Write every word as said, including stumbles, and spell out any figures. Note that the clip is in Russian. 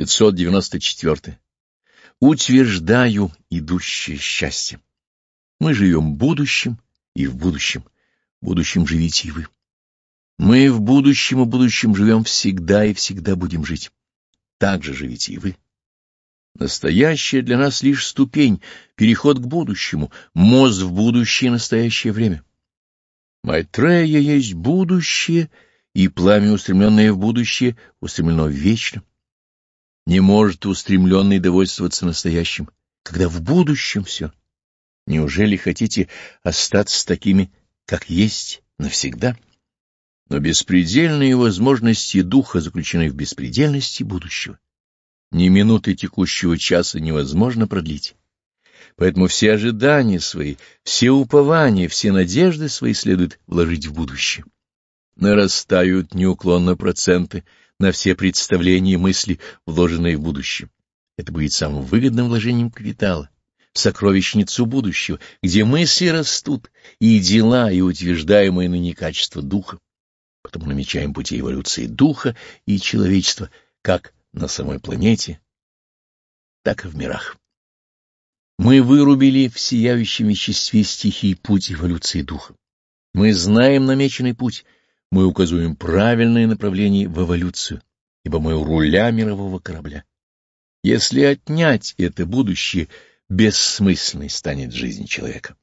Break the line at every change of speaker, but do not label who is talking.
пятьсот девяносто четыре. Утверждаю идущее счастье. Мы живем будущим и в будущем. В будущем живите и вы. Мы в будущем и будущем живем всегда и всегда будем жить. Так же живите и вы. Настоящее для нас лишь ступень, переход к будущему, мост в будущее и настоящее время. Майтрея есть будущее, и пламя, устремленное в будущее, устремлено вечно. Не может устремленный довольствоваться настоящим, когда в будущем все. Неужели хотите остаться такими, как есть, навсегда? Но беспредельные возможности духа заключены в беспредельности будущего. Ни минуты текущего часа невозможно продлить. Поэтому все ожидания свои, все упования, все надежды свои следует вложить в будущее. Нарастают неуклонно проценты на все представления и мысли, вложенные в будущее. Это будет самым выгодным вложением капитала, в сокровищницу будущего, где мысли растут, и дела, и утверждаемые ныне качества духа. Потому намечаем пути эволюции духа и человечества, как на самой планете, так и в мирах. Мы вырубили в сияющем веществе стихии путь эволюции духа. Мы знаем намеченный путь, мы указываем правильное направление в эволюцию, ибо мы у руля мирового корабля. Если отнять это будущее, бессмысленной станет жизнь человека.